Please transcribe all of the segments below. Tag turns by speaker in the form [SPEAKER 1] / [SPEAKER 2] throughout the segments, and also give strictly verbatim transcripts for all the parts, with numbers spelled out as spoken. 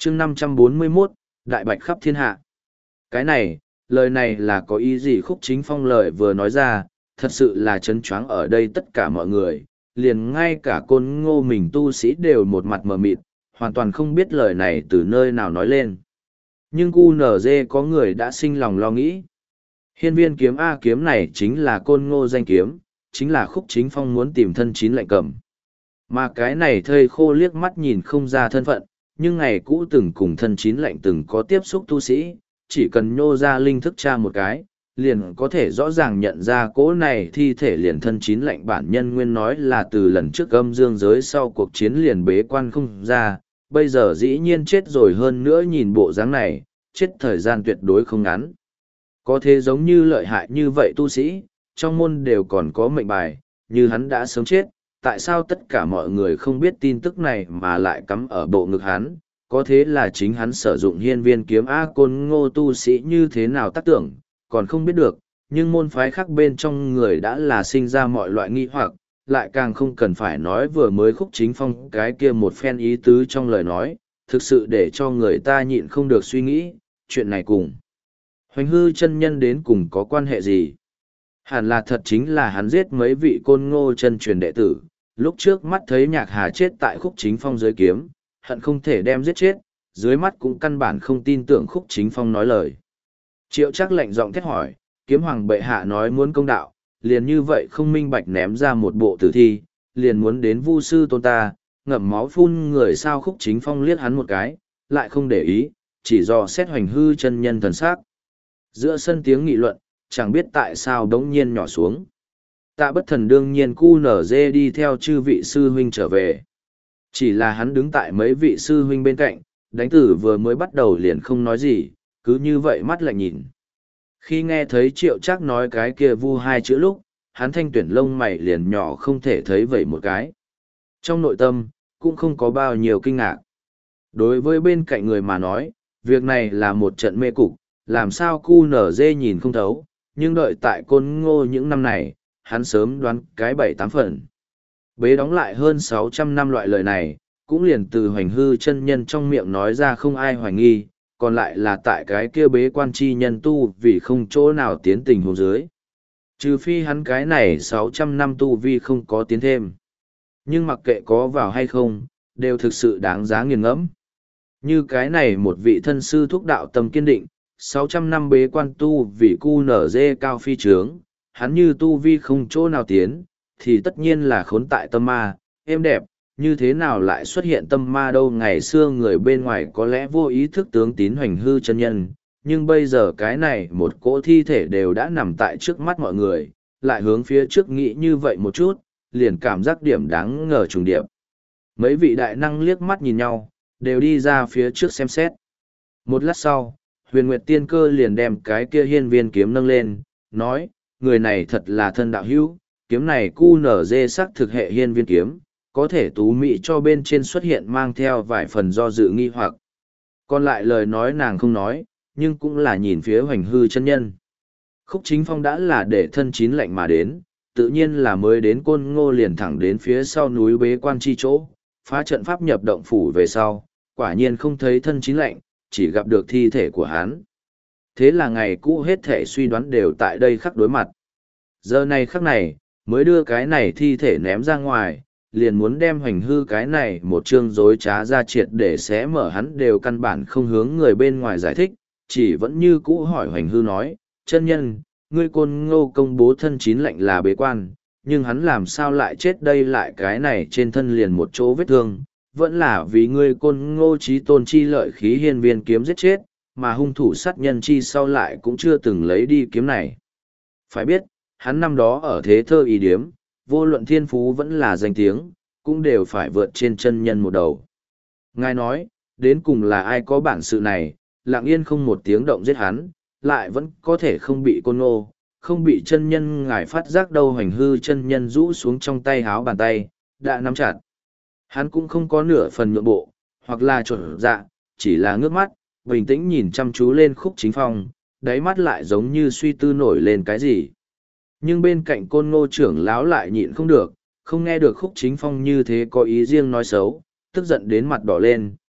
[SPEAKER 1] chương năm trăm bốn mươi mốt, Đại Bạch khắp thiên hạ. Cái này, lời này là có ý gì? Khúc Chính Phong lời vừa nói ra, thật sự là chấn choáng ở đây tất cả mọi người, liền ngay cả Côn Ngô mình tu sĩ đều một mặt mờ mịt, hoàn toàn không biết lời này từ nơi nào nói lên. Nhưng cu nở dê có người đã sinh lòng lo nghĩ. Hiên viên kiếm A kiếm này chính là Côn Ngô danh kiếm, chính là Khúc Chính Phong muốn tìm thân chín lệnh cầm. Mà cái này thây khô liếc mắt nhìn không ra thân phận, nhưng ngày cũ từng cùng thân chín lệnh từng có tiếp xúc tu sĩ, chỉ cần nhô ra linh thức tra một cái, liền có thể rõ ràng nhận ra cỗ này thi thể liền thân chín lệnh bản nhân nguyên nói là từ lần trước âm dương giới sau cuộc chiến liền bế quan không ra, bây giờ dĩ nhiên chết rồi, hơn nữa nhìn bộ dáng này, chết thời gian tuyệt đối không ngắn. Có thế giống như lợi hại như vậy tu sĩ, trong môn đều còn có mệnh bài, như hắn đã sớm chết, tại sao tất cả mọi người không biết tin tức này mà lại cắm ở bộ ngực hắn, có thế là chính hắn sử dụng hiên viên kiếm A Côn Ngô tu sĩ như thế nào tác tưởng, còn không biết được, nhưng môn phái khác bên trong người đã là sinh ra mọi loại nghi hoặc, lại càng không cần phải nói vừa mới Khúc Chính Phong cái kia một phen ý tứ trong lời nói, thực sự để cho người ta nhịn không được suy nghĩ, chuyện này cùng Hoành Hư chân nhân đến cùng có quan hệ gì? Hẳn là thật chính là hắn giết mấy vị Côn Ngô chân truyền đệ tử, lúc trước mắt thấy Nhạc Hà chết tại Khúc Chính Phong dưới kiếm, hận không thể đem giết chết, dưới mắt cũng căn bản không tin tưởng Khúc Chính Phong nói lời. Triệu Trác lạnh giọng thét hỏi, kiếm hoàng bệ hạ nói muốn công đạo, liền như vậy không minh bạch ném ra một bộ tử thi, liền muốn đến vu sư tôn ta, ngậm máu phun người sao? Khúc Chính Phong liếc hắn một cái, lại không để ý, chỉ dò xét Hoành Hư chân nhân thần sắc. Giữa sân tiếng nghị luận, chẳng biết tại sao đống nhiên nhỏ xuống. Tạ Bất Thần đương nhiên cu nở dê đi theo chư vị sư huynh trở về. Chỉ là hắn đứng tại mấy vị sư huynh bên cạnh, đánh tử vừa mới bắt đầu liền không nói gì, cứ như vậy mắt lạnh nhìn. Khi nghe thấy Triệu Trác nói cái kia vu hai chữ lúc, hắn thanh tuyển lông mày liền nhỏ không thể thấy vậy một cái. Trong nội tâm, cũng không có bao nhiêu kinh ngạc. Đối với bên cạnh người mà nói, việc này là một trận mê cục, làm sao cu nở dê nhìn không thấu, nhưng đợi tại Côn Ngô những năm này, hắn sớm đoán cái bảy tám phần. Bế đóng lại hơn sáu trăm năm loại lời này, cũng liền từ Hoành Hư chân nhân trong miệng nói ra không ai hoài nghi, còn lại là tại cái kia bế quan chi nhân tu vì không chỗ nào tiến tình huống dưới. Trừ phi hắn cái này sáu trăm năm tu vi không có tiến thêm. Nhưng mặc kệ có vào hay không, đều thực sự đáng giá nghiền ngẫm. Như cái này một vị thân sư thúc đạo tâm kiên định, sáu trăm năm bế quan tu vì cu nở dê cao phi trướng, hắn như tu vi không chỗ nào tiến, thì tất nhiên là khốn tại tâm ma, êm đẹp, như thế nào lại xuất hiện tâm ma đâu? Ngày xưa người bên ngoài có lẽ vô ý thức tướng tín Hoành Hư chân nhân, nhưng bây giờ cái này một cỗ thi thể đều đã nằm tại trước mắt mọi người, lại hướng phía trước nghĩ như vậy một chút, liền cảm giác điểm đáng ngờ trùng điệp. Mấy vị đại năng liếc mắt nhìn nhau, đều đi ra phía trước xem xét. Một lát sau, Huyền Nguyệt Tiên Cơ liền đem cái kia hiên viên kiếm nâng lên, nói, người này thật là thân đạo hữu, kiếm này cu nở dê sắc thực hệ hiên viên kiếm, có thể tú mị cho bên trên xuất hiện mang theo vài phần do dự nghi hoặc. Còn lại lời nói nàng không nói, nhưng cũng là nhìn phía Hoành Hư chân nhân. Khúc Chính Phong đã là để thân chín lạnh mà đến, tự nhiên là mới đến Côn Ngô liền thẳng đến phía sau núi bế quan chi chỗ, phá trận pháp nhập động phủ về sau, quả nhiên không thấy thân chín lạnh, chỉ gặp được thi thể của hắn. Thế là ngày cũ hết thể suy đoán đều tại đây khắc đối mặt. Giờ này khắc này, mới đưa cái này thi thể ném ra ngoài, liền muốn đem Hoành Hư cái này một chương dối trá ra triệt để xé mở, hắn đều căn bản không hướng người bên ngoài giải thích, chỉ vẫn như cũ hỏi Hoành Hư nói, chân nhân, ngươi Côn Ngô công bố thân chín lạnh là bế quan, nhưng hắn làm sao lại chết đây? Lại cái này trên thân liền một chỗ vết thương, vẫn là vì ngươi Côn Ngô chí tôn chi lợi khí hiên viên kiếm giết chết, mà hung thủ sát nhân chi sau lại cũng chưa từng lấy đi kiếm này. Phải biết, hắn năm đó ở thế thơ y điếm, vô luận thiên phú vẫn là danh tiếng, cũng đều phải vượt trên chân nhân một đầu. Ngài nói, đến cùng là ai có bản sự này, lặng yên không một tiếng động giết hắn, lại vẫn có thể không bị Côn Ngô, không bị chân nhân ngài phát giác đâu? Hoành Hư chân nhân rũ xuống trong tay háo bàn tay, đã nắm chặt. Hắn cũng không có nửa phần nhượng bộ, hoặc là trộn dạ, chỉ là ngước mắt, bình tĩnh nhìn chăm chú lên Khúc Chính Phong, đáy mắt lại giống như suy tư nổi lên cái gì. Nhưng bên cạnh Côn Ngô trưởng lão lại nhịn không được, không nghe được Khúc Chính Phong như thế có ý riêng nói xấu, tức giận đến mặt đỏ lên,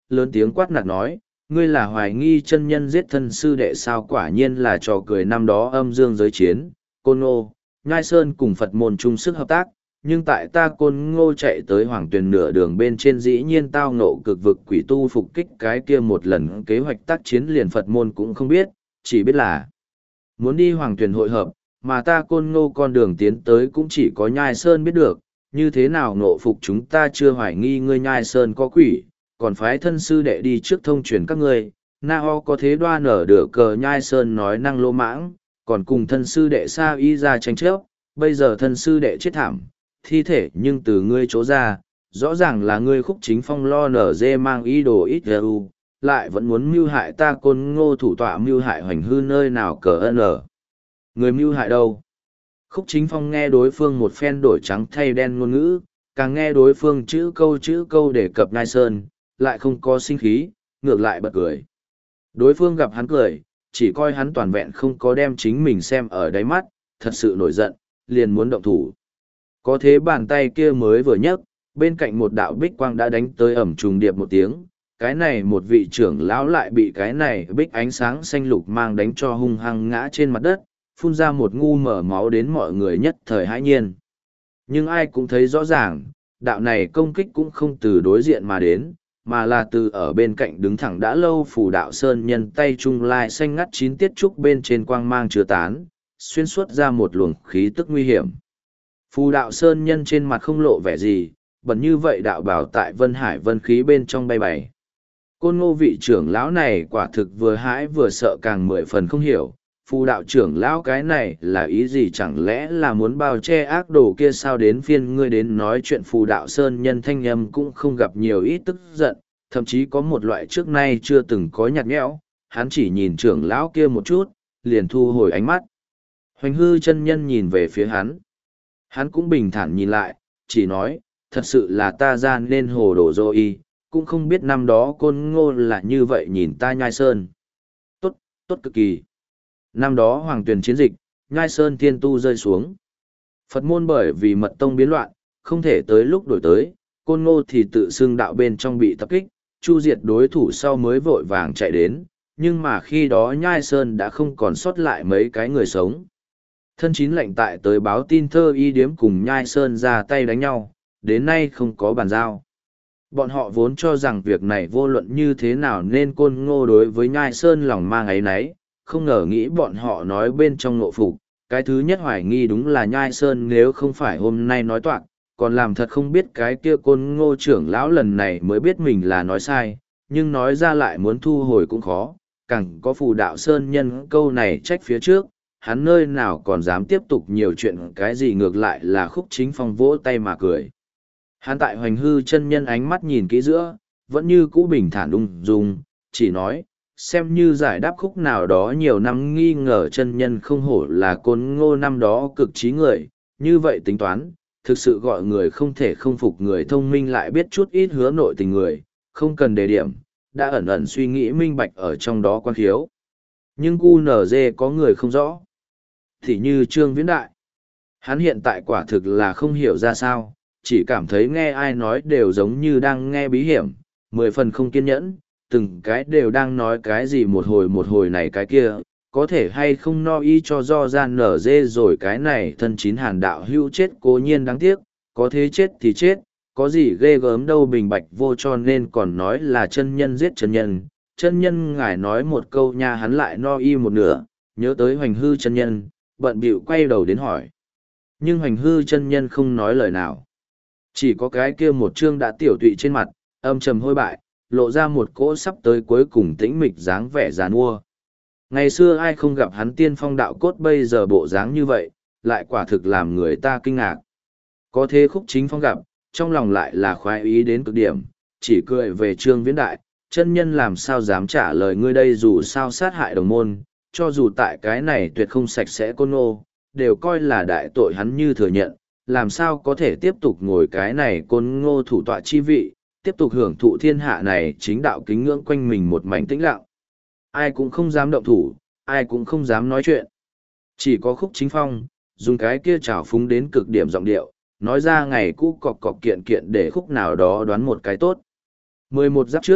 [SPEAKER 1] lớn tiếng quát nạt nói, ngươi là hoài nghi chân nhân giết thân sư đệ sao? Quả nhiên là trò cười năm đó âm dương giới chiến, Côn Ngô, Nhai Sơn cùng Phật môn chung sức hợp tác, nhưng tại ta Côn Ngô chạy tới Hoàng Tuyền nửa đường bên trên dĩ nhiên tao ngộ cực vực quỷ tu phục kích cái kia một lần kế hoạch tác chiến liền Phật môn cũng không biết, chỉ biết là muốn đi Hoàng Tuyền hội hợp, mà ta Côn Ngô con đường tiến tới cũng chỉ có Nhai Sơn biết được, như thế nào ngộ phục chúng ta chưa hoài nghi ngươi Nhai Sơn có quỷ, còn phái thân sư đệ đi trước thông truyền các ngươi, na ho có thế đoan ở được cờ Nhai Sơn nói năng lô mãng, còn cùng thân sư đệ Sa Y ra tranh chấp, bây giờ thân sư đệ chết thảm, thi thể nhưng từ ngươi chỗ ra, rõ ràng là ngươi Khúc Chính Phong lo nở dê mang ý đồ ít u, lại vẫn muốn mưu hại ta Côn Ngô thủ tọa mưu hại Hoành Hư nơi nào cờ ân ở. Người mưu hại đâu? Khúc Chính Phong nghe đối phương một phen đổi trắng thay đen ngôn ngữ, càng nghe đối phương chữ câu chữ câu đề cập Nhai Sơn, lại không có sinh khí, ngược lại bật cười. Đối phương gặp hắn cười, chỉ coi hắn toàn vẹn không có đem chính mình xem ở đáy mắt, thật sự nổi giận, liền muốn động thủ. Có thế bàn tay kia mới vừa nhấc, bên cạnh một đạo bích quang đã đánh tới ẩm trùng điệp một tiếng, cái này một vị trưởng lão lại bị cái này bích ánh sáng xanh lục mang đánh cho hung hăng ngã trên mặt đất, phun ra một ngu mở máu đến mọi người nhất thời hãi nhiên. Nhưng ai cũng thấy rõ ràng, đạo này công kích cũng không từ đối diện mà đến, mà là từ ở bên cạnh đứng thẳng đã lâu phù đạo sơn nhân tay trung lai xanh ngắt chín tiết trúc bên trên quang mang chứa tán, xuyên suốt ra một luồng khí tức nguy hiểm. Phù đạo sơn nhân trên mặt không lộ vẻ gì, bẩn như vậy đạo bảo tại vân hải vân khí bên trong bay bày. Côn Ngô vị trưởng lão này quả thực vừa hãi vừa sợ càng mười phần không hiểu, phù đạo trưởng lão cái này là ý gì, chẳng lẽ là muốn bao che ác đồ kia sao? Đến phiên ngươi đến nói chuyện phù đạo sơn nhân thanh âm cũng không gặp nhiều ít tức giận, thậm chí có một loại trước nay chưa từng có nhạt nhẽo, hắn chỉ nhìn trưởng lão kia một chút, liền thu hồi ánh mắt. Hoành Hư chân nhân nhìn về phía hắn. Hắn cũng bình thản nhìn lại, chỉ nói, thật sự là ta gian nên hồ đồ dô y, cũng không biết năm đó Côn Ngô là như vậy nhìn ta Nhai Sơn. Tốt, tốt cực kỳ. Năm đó Hoàng Tuyền chiến dịch, Nhai Sơn thiên tu rơi xuống. Phật môn bởi vì mật tông biến loạn, không thể tới lúc đổi tới, Côn Ngô thì tự xưng đạo bên trong bị tập kích, chu diệt đối thủ sau mới vội vàng chạy đến, nhưng mà khi đó Nhai Sơn đã không còn sót lại mấy cái người sống. Thân chín lệnh tại tới báo tin thơ y điếm cùng Nhai Sơn ra tay đánh nhau, đến nay không có bàn giao. Bọn họ vốn cho rằng việc này vô luận như thế nào nên Côn Ngô đối với Nhai Sơn lòng mang ấy nấy, không ngờ nghĩ bọn họ nói bên trong ngộ phục. Cái thứ nhất hoài nghi đúng là Nhai Sơn nếu không phải hôm nay nói toạc, còn làm thật không biết cái kia Côn Ngô trưởng lão lần này mới biết mình là nói sai, nhưng nói ra lại muốn thu hồi cũng khó, càng có phù đạo Sơn nhân câu này trách phía trước, hắn nơi nào còn dám tiếp tục nhiều chuyện cái gì, ngược lại là Khúc Chính Phong vỗ tay mà cười. Hắn tại Hoành Hư chân nhân ánh mắt nhìn kỹ giữa, vẫn như cũ bình thản ung dung, chỉ nói, xem như giải đáp khúc nào đó nhiều năm nghi ngờ chân nhân không hổ là Côn Ngô năm đó cực trí người, như vậy tính toán, thực sự gọi người không thể không phục người thông minh lại biết chút ít hứa nội tình người, không cần đề điểm, đã ẩn ẩn suy nghĩ minh bạch ở trong đó quan khiếu. Nhưng cu nở dê có người không rõ. Thì như Trương Viễn Đại, hắn hiện tại quả thực là không hiểu ra sao, chỉ cảm thấy nghe ai nói đều giống như đang nghe bí hiểm, mười phần không kiên nhẫn, từng cái đều đang nói cái gì một hồi một hồi này cái kia, có thể hay không no y cho do gian nở dê rồi cái này thân chín hàn đạo hưu chết cố nhiên đáng tiếc, có thế chết thì chết, có gì ghê gớm đâu bình bạch vô cho nên còn nói là chân nhân giết chân nhân, chân nhân ngài nói một câu nha hắn lại no y một nửa, nhớ tới Hoành Hư chân nhân, bận bịu quay đầu đến hỏi. Nhưng Hoành Hư chân nhân không nói lời nào. Chỉ có cái kia một chương đã tiểu tụy trên mặt, âm trầm hôi bại, lộ ra một cỗ sắp tới cuối cùng tĩnh mịch dáng vẻ giàn mua. Ngày xưa ai không gặp hắn tiên phong đạo cốt bây giờ bộ dáng như vậy, lại quả thực làm người ta kinh ngạc. Có thế Khúc Chính Phong gặp, trong lòng lại là khoái ý đến cực điểm, chỉ cười về Trương Viễn Đại, chân nhân làm sao dám trả lời ngươi đây dù sao sát hại đồng môn, cho dù tại cái này tuyệt không sạch sẽ Côn Ngô, đều coi là đại tội hắn như thừa nhận, làm sao có thể tiếp tục ngồi cái này Côn Ngô thủ tọa chi vị, tiếp tục hưởng thụ thiên hạ này chính đạo kính ngưỡng quanh mình một mảnh tĩnh lặng. Ai cũng không dám động thủ, ai cũng không dám nói chuyện. Chỉ có Khúc Chính Phong, dùng cái kia trào phúng đến cực điểm giọng điệu, nói ra ngày cũ cọc cọc kiện kiện để khúc nào đó đoán một cái tốt. Mười một giáp trước,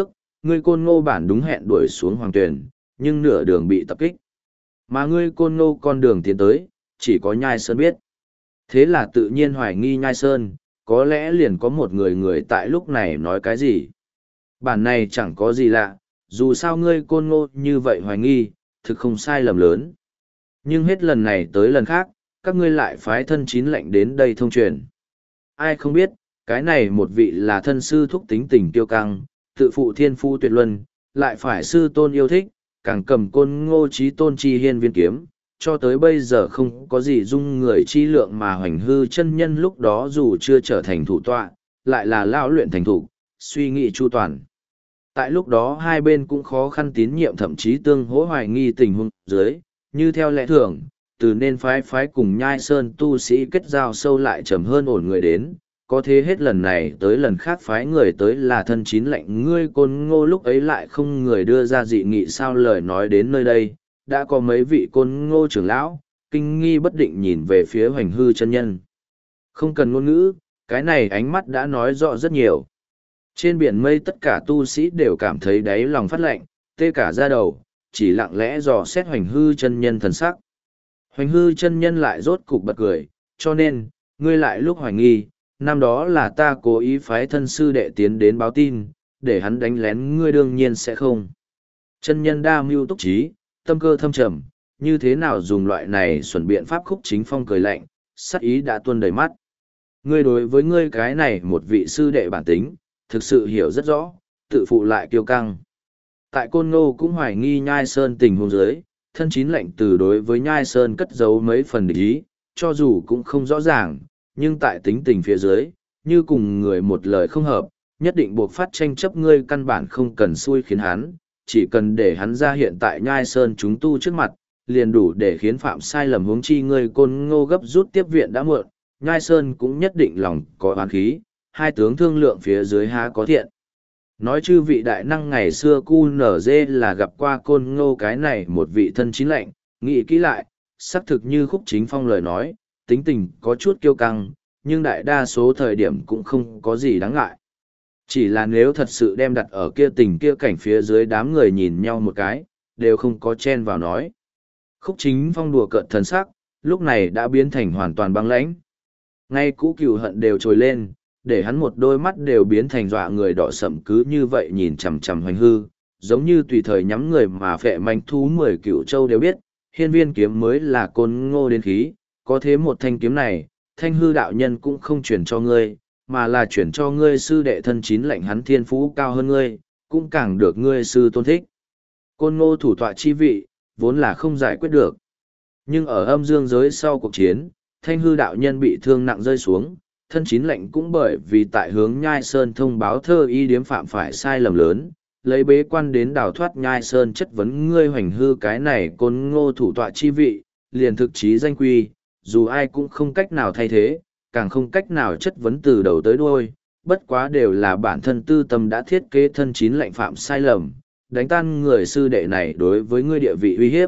[SPEAKER 1] ngươi côn ngô bản đúng hẹn đuổi xuống hoàng tuyển, nhưng nửa đường bị tập kích. Mà ngươi côn ngô con đường tiến tới, chỉ có Nhai Sơn biết. Thế là tự nhiên hoài nghi Nhai Sơn, có lẽ liền có một người người tại lúc này nói cái gì. Bản này chẳng có gì lạ, dù sao ngươi côn ngô như vậy hoài nghi, thực không sai lầm lớn. Nhưng hết lần này tới lần khác, các ngươi lại phái thân chín lệnh đến đây thông truyền. Ai không biết, cái này một vị là thân sư thúc tính tình kiêu căng, tự phụ thiên phu tuyệt luân, lại phải sư tôn yêu thích, càng cầm côn ngô trí tôn chi hiên viên kiếm, cho tới bây giờ không có gì dung người chi lượng mà hoành hư chân nhân lúc đó dù chưa trở thành thủ tọa, lại là lão luyện thành thủ, suy nghĩ chu toàn. Tại lúc đó hai bên cũng khó khăn tín nhiệm thậm chí tương hỗ hoài nghi tình huống dưới, như theo lẽ thường, từ nên phái phái cùng Nhai Sơn tu sĩ kết giao sâu lại trầm hơn ổn người đến, có thế hết lần này tới lần khác phái người tới là thân chín lệnh ngươi côn ngô lúc ấy lại không người đưa ra dị nghị sao lời nói đến nơi đây, đã có mấy vị côn ngô trưởng lão, kinh nghi bất định nhìn về phía hoành hư chân nhân. Không cần ngôn ngữ, cái này ánh mắt đã nói rõ rất nhiều. Trên biển mây tất cả tu sĩ đều cảm thấy đáy lòng phát lạnh, tê cả da đầu, chỉ lặng lẽ dò xét hoành hư chân nhân thần sắc. Hoành hư chân nhân lại rốt cục bật cười, cho nên, ngươi lại lúc hoài nghi, năm đó là ta cố ý phái thân sư đệ tiến đến báo tin, để hắn đánh lén ngươi đương nhiên sẽ không. Chân nhân đa mưu túc trí, tâm cơ thâm trầm, như thế nào dùng loại này xuẩn biện pháp khúc chính phong cười lạnh, sắc ý đã tuôn đầy mắt. Ngươi đối với ngươi cái này một vị sư đệ bản tính, thực sự hiểu rất rõ, tự phụ lại kiêu căng. Tại Côn Ngô cũng hoài nghi Nhai Sơn tình huống dưới, thân chín lệnh từ đối với Nhai Sơn cất giấu mấy phần địch ý, cho dù cũng không rõ ràng, nhưng tại tính tình phía dưới, như cùng người một lời không hợp, nhất định buộc phát tranh chấp ngươi căn bản không cần xui khiến hắn, chỉ cần để hắn ra hiện tại Nhai Sơn chúng tu trước mặt, liền đủ để khiến phạm sai lầm huống chi ngươi Côn Ngô gấp rút tiếp viện đã muộn, Nhai Sơn cũng nhất định lòng có oán khí, hai tướng thương lượng phía dưới há có thiện. Nói chư vị đại năng ngày xưa cu nở dê là gặp qua Côn Ngô cái này một vị thân chín lệnh, nghĩ kỹ lại, xác thực như khúc chính phong lời nói, tính tình có chút kiêu căng, nhưng đại đa số thời điểm cũng không có gì đáng ngại. Chỉ là nếu thật sự đem đặt ở kia tình kia cảnh phía dưới đám người nhìn nhau một cái, đều không có chen vào nói. Khúc chính phong đùa cợt thần sắc, lúc này đã biến thành hoàn toàn băng lãnh. Ngay cũ cừu hận đều trồi lên, để hắn một đôi mắt đều biến thành dọa người đỏ sậm cứ như vậy nhìn chằm chằm hoành hư, giống như tùy thời nhắm người mà phệ manh thú mười cựu châu đều biết, hiên viên kiếm mới là Côn Ngô đến khí, có thế một thanh kiếm này, thanh hư đạo nhân cũng không chuyển cho ngươi, mà là chuyển cho ngươi sư đệ thân chín lệnh hắn thiên phú cao hơn ngươi, cũng càng được ngươi sư tôn thích. Côn Ngô thủ tọa chi vị, vốn là không giải quyết được. Nhưng ở âm dương giới sau cuộc chiến, thanh hư đạo nhân bị thương nặng rơi xuống, thân chín lệnh cũng bởi vì tại hướng Nhai Sơn thông báo thơ y điếm phạm phải sai lầm lớn, lấy bế quan đến đào thoát Nhai Sơn chất vấn ngươi hoành hư cái này Côn Ngô thủ tọa chi vị, liền thực chí danh quy, dù ai cũng không cách nào thay thế, càng không cách nào chất vấn từ đầu tới đuôi, bất quá đều là bản thân tư tâm đã thiết kế thân chín lệnh phạm sai lầm, đánh tan người sư đệ này đối với ngươi địa vị uy hiếp.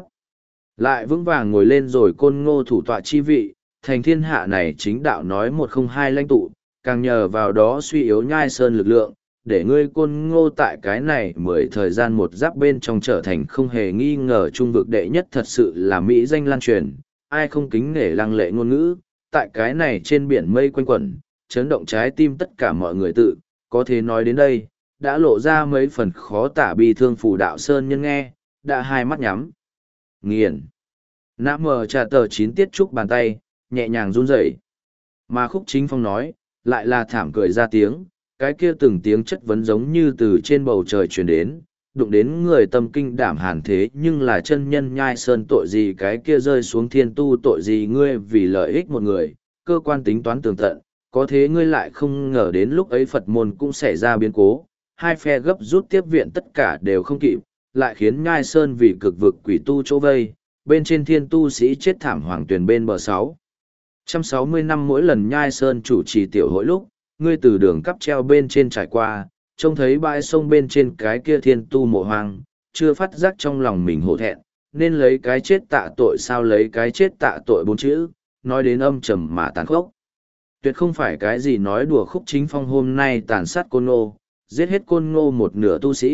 [SPEAKER 1] Lại vững vàng ngồi lên rồi Côn Ngô thủ tọa chi vị, thành thiên hạ này chính đạo nói một không hai lãnh tụ, càng nhờ vào đó suy yếu Nhai Sơn lực lượng, để ngươi Côn Ngô tại cái này mười thời gian một giáp bên trong trở thành không hề nghi ngờ trung vực đệ nhất thật sự là mỹ danh lan truyền, ai không kính nể lăng lệ ngôn ngữ, tại cái này trên biển mây quanh quẩn, chấn động trái tim tất cả mọi người tự, có thể nói đến đây, đã lộ ra mấy phần khó tả bi thương phù đạo sơn nhân nghe, đã hai mắt nhắm. Nghiền. Nã mờ trà tờ chín tiết trúc bàn tay, nhẹ nhàng run rẩy. Mà khúc chính phong nói, lại là thảm cười ra tiếng, cái kia từng tiếng chất vấn giống như từ trên bầu trời truyền đến, đụng đến người tâm kinh đảm hàn thế nhưng là chân nhân Nhai Sơn tội gì cái kia rơi xuống thiên tu tội gì ngươi vì lợi ích một người, cơ quan tính toán tường tận, có thế ngươi lại không ngờ đến lúc ấy Phật môn cũng xảy ra biến cố, hai phe gấp rút tiếp viện tất cả đều không kịp, lại khiến Nhai Sơn vì cực vực quỷ tu chỗ vây, bên trên thiên tu sĩ chết thảm hoàng tuyển bên bờ sáu. trăm sáu mươi năm mỗi lần Nhai Sơn chủ trì tiểu hội lúc, ngươi từ đường cắp treo bên trên trải qua, trông thấy bãi sông bên trên cái kia thiên tu mộ hoang, chưa phát giác trong lòng mình hổ thẹn, nên lấy cái chết tạ tội sao lấy cái chết tạ tội bốn chữ, nói đến âm trầm mà tàn khốc. Tuyệt không phải cái gì nói đùa khúc chính phong hôm nay tàn sát Côn Ngô, giết hết Côn Ngô một nửa tu sĩ,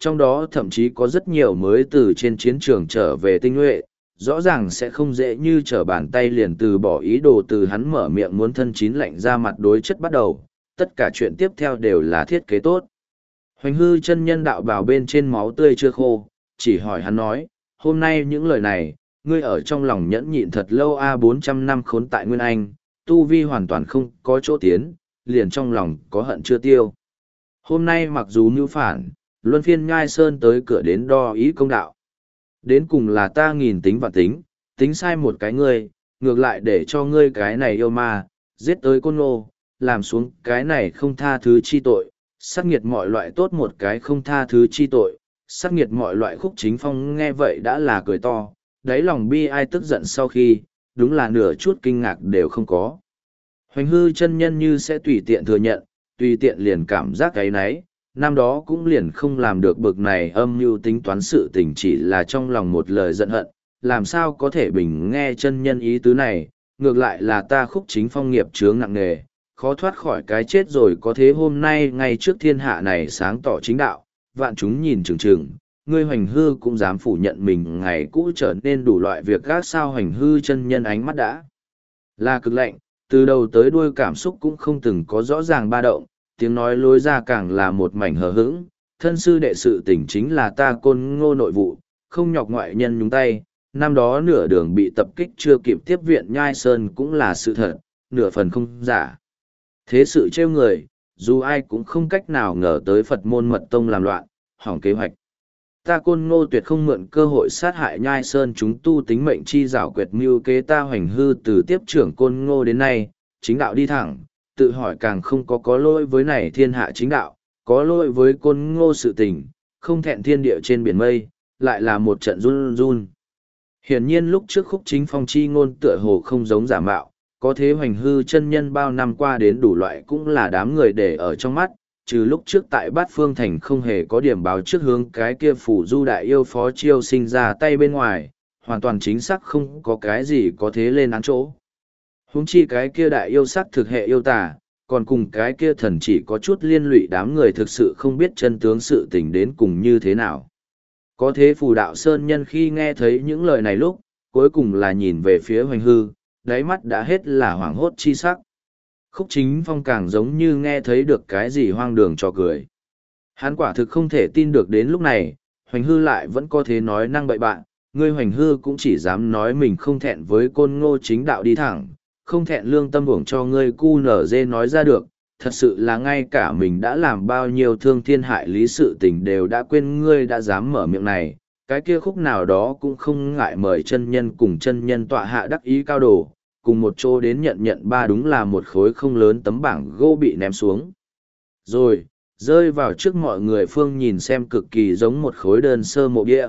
[SPEAKER 1] trong đó thậm chí có rất nhiều mới từ trên chiến trường trở về tinh nhuệ, rõ ràng sẽ không dễ như trở bàn tay liền từ bỏ ý đồ từ hắn mở miệng muốn thân chín lạnh ra mặt đối chất bắt đầu, tất cả chuyện tiếp theo đều là thiết kế tốt. Hoành hư chân nhân đạo bào bên trên máu tươi chưa khô, chỉ hỏi hắn nói, hôm nay những lời này, ngươi ở trong lòng nhẫn nhịn thật lâu a bốn trăm năm khốn tại Nguyên Anh, tu vi hoàn toàn không có chỗ tiến, liền trong lòng có hận chưa tiêu. Hôm nay mặc dù mưu phản, luân phiên nhai sơn tới cửa đến đo ý công đạo. Đến cùng là ta nghìn tính và tính, tính sai một cái ngươi, ngược lại để cho ngươi cái này yêu ma, giết tới Côn Ngô, làm xuống cái này không tha thứ chi tội, sát nghiệt mọi loại tốt một cái không tha thứ chi tội, sát nghiệt mọi loại. Khúc Chính Phong nghe vậy đã là cười to, đáy lòng bi ai tức giận sau khi, đúng là nửa chút kinh ngạc đều không có. Hoành hư chân nhân như sẽ tùy tiện thừa nhận, tùy tiện liền cảm giác cái nấy, năm đó cũng liền không làm được bực này âm mưu tính toán sự tình, chỉ là trong lòng một lời giận hận, làm sao có thể bình nghe chân nhân ý tứ này, ngược lại là ta Khúc Chính Phong nghiệp chướng nặng nề, khó thoát khỏi cái chết rồi. Có thế hôm nay ngay trước thiên hạ này sáng tỏ chính đạo, vạn chúng nhìn chừng chừng, ngươi Hoành hư cũng dám phủ nhận mình ngày cũ trở nên đủ loại việc gác. Sao Hoành hư chân nhân ánh mắt đã là cực lạnh, từ đầu tới đuôi cảm xúc cũng không từng có rõ ràng ba động, tiếng nói lối ra càng là một mảnh hờ hững. Thân sư đệ sự tình chính là ta Côn Ngô nội vụ, không nhọc ngoại nhân nhúng tay, năm đó nửa đường bị tập kích chưa kịp tiếp viện Nhai Sơn cũng là sự thật, nửa phần không giả. Thế sự trêu người, dù ai cũng không cách nào ngờ tới Phật môn mật tông làm loạn, hỏng kế hoạch. Ta Côn Ngô tuyệt không mượn cơ hội sát hại Nhai Sơn chúng tu tính mệnh chi giảo quyệt mưu kế. Ta Hoành hư từ tiếp trưởng Côn Ngô đến nay, chính đạo đi thẳng, tự hỏi càng không có có lỗi với này thiên hạ chính đạo, có lỗi với Côn Ngô sự tình, không thẹn thiên địa trên biển mây, lại là một trận run run. Hiển nhiên lúc trước Khúc Chính Phong chi ngôn tựa hồ không giống giả mạo, có thế Hoành hư chân nhân bao năm qua đến đủ loại cũng là đám người để ở trong mắt, trừ lúc trước tại Bát Phương Thành không hề có điểm báo trước hướng cái kia phủ du đại yêu Phó Chiêu sinh ra tay bên ngoài, hoàn toàn chính xác không có cái gì có thế lên án chỗ. Huống chi cái kia đại yêu sắc thực hệ yêu tà, còn cùng cái kia thần chỉ có chút liên lụy, đám người thực sự không biết chân tướng sự tình đến cùng như thế nào. Có thế Phù Đạo Sơn nhân khi nghe thấy những lời này lúc, cuối cùng là nhìn về phía Hoành hư, đáy mắt đã hết là hoảng hốt chi sắc. Khúc Chính Phong càng giống như nghe thấy được cái gì hoang đường cho cười. Hắn quả thực không thể tin được đến lúc này, Hoành hư lại vẫn có thế nói năng bậy bạn, ngươi Hoành hư cũng chỉ dám nói mình không thẹn với Côn Ngô chính đạo đi thẳng, không thẹn lương tâm uổng cho ngươi cu nở dê nói ra được, thật sự là ngay cả mình đã làm bao nhiêu thương thiên hại lý sự tình đều đã quên. Ngươi đã dám mở miệng này, cái kia Khúc nào đó cũng không ngại mời chân nhân cùng chân nhân tọa hạ đắc ý cao đồ, cùng một chỗ đến nhận nhận ba. Đúng là một khối không lớn tấm bảng gỗ bị ném xuống. Rồi, rơi vào trước mọi người phương nhìn xem cực kỳ giống một khối đơn sơ mộ bia.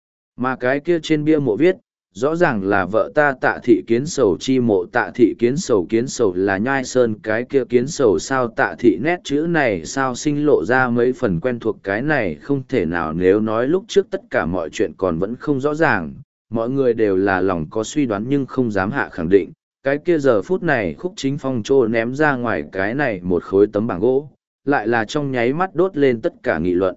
[SPEAKER 1] Mà cái kia trên bia mộ viết, rõ ràng là vợ ta Tạ Thị Kiến Sầu chi mộ. Tạ Thị Kiến Sầu, Kiến Sầu là Nhai Sơn cái kia Kiến Sầu sao? Tạ Thị nét chữ này sao sinh lộ ra mấy phần quen thuộc, cái này không thể nào. Nếu nói lúc trước tất cả mọi chuyện còn vẫn không rõ ràng, mọi người đều là lòng có suy đoán nhưng không dám hạ khẳng định, cái kia giờ phút này Khúc Chính Phong trô ném ra ngoài cái này một khối tấm bảng gỗ, lại là trong nháy mắt đốt lên tất cả nghị luận.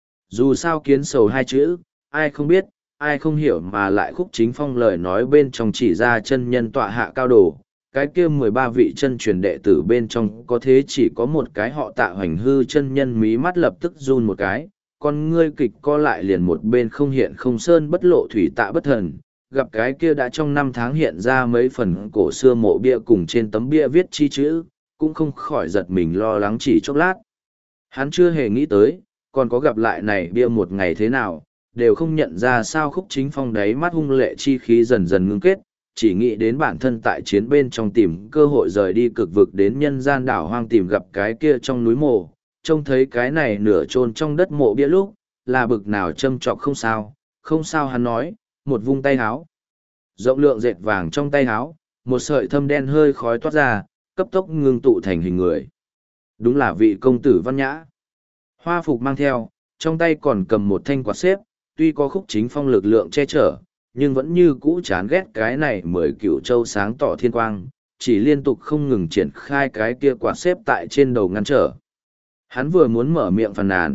[SPEAKER 1] Dù sao Kiến Sầu hai chữ, ai không biết, ai không hiểu, mà lại Khúc Chính Phong lời nói bên trong chỉ ra chân nhân tọa hạ cao đồ, cái kia mười ba vị chân truyền đệ tử bên trong có thế chỉ có một cái họ Tạ. Hoành hư chân nhân mí mắt lập tức run một cái, con ngươi kịch co lại, liền một bên không hiện không sơn bất lộ thủy Tạ bất thần, gặp cái kia đã trong năm tháng hiện ra mấy phần cổ xưa mộ bia cùng trên tấm bia viết chi chữ, cũng không khỏi giật mình lo lắng chỉ chốc lát. Hắn chưa hề nghĩ tới, còn có gặp lại này bia một ngày thế nào, đều không nhận ra sao Khúc Chính Phong đáy mắt hung lệ chi khí dần dần ngưng kết, chỉ nghĩ đến bản thân tại chiến bên trong tìm cơ hội rời đi cực vực đến nhân gian đảo hoang tìm gặp cái kia trong núi mộ, trông thấy cái này nửa chôn trong đất mộ bia lúc, là bực nào châm trọc. Không sao, không sao, hắn nói, một vung tay háo. Rộng lượng dệt vàng trong tay háo, một sợi thâm đen hơi khói toát ra, cấp tốc ngưng tụ thành hình người. Đúng là vị công tử văn nhã. Hoa phục mang theo, trong tay còn cầm một thanh quạt xếp, tuy có Khúc Chính Phong lực lượng che chở, nhưng vẫn như cũ chán ghét cái này mười cựu châu sáng tỏ thiên quang, chỉ liên tục không ngừng triển khai cái kia quạt xếp tại trên đầu ngăn trở. Hắn vừa muốn mở miệng phàn nàn,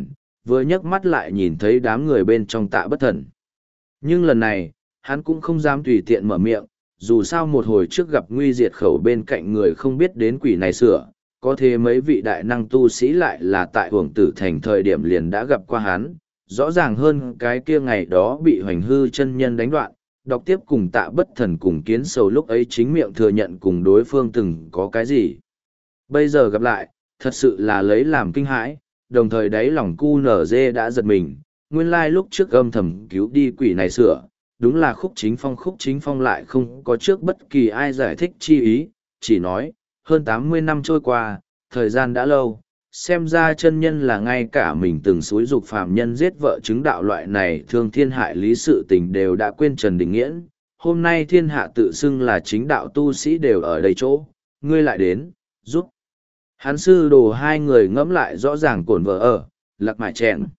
[SPEAKER 1] vừa nhấc mắt lại nhìn thấy đám người bên trong Tạ Bất Thần. Nhưng lần này, hắn cũng không dám tùy tiện mở miệng, dù sao một hồi trước gặp nguy diệt khẩu bên cạnh người không biết đến quỷ này sửa, có thể mấy vị đại năng tu sĩ lại là tại Hưởng Tử Thành thời điểm liền đã gặp qua hắn, rõ ràng hơn cái kia ngày đó bị Hoành Hư chân nhân đánh đoạn, đọc tiếp cùng Tạ Bất Thần cùng Kiến Sầu lúc ấy chính miệng thừa nhận cùng đối phương từng có cái gì. Bây giờ gặp lại, thật sự là lấy làm kinh hãi, đồng thời đáy lòng cu nở dê đã giật mình, nguyên lai lúc trước âm thầm cứu đi quỷ này sửa, đúng là Khúc Chính Phong. Khúc Chính Phong lại không có trước bất kỳ ai giải thích chi ý, chỉ nói, hơn tám mươi năm trôi qua, thời gian đã lâu, xem ra chân nhân là ngay cả mình từng xúi dục phàm nhân giết vợ chứng đạo loại này thương thiên hại lý sự tình đều đã quên Trần Đình Nghiễn. Hôm nay thiên hạ tự xưng là chính đạo tu sĩ đều ở đây chỗ, ngươi lại đến, giúp. Hắn sư đồ hai người ngẫm lại rõ ràng cổn vợ ở, lạc mại chèn.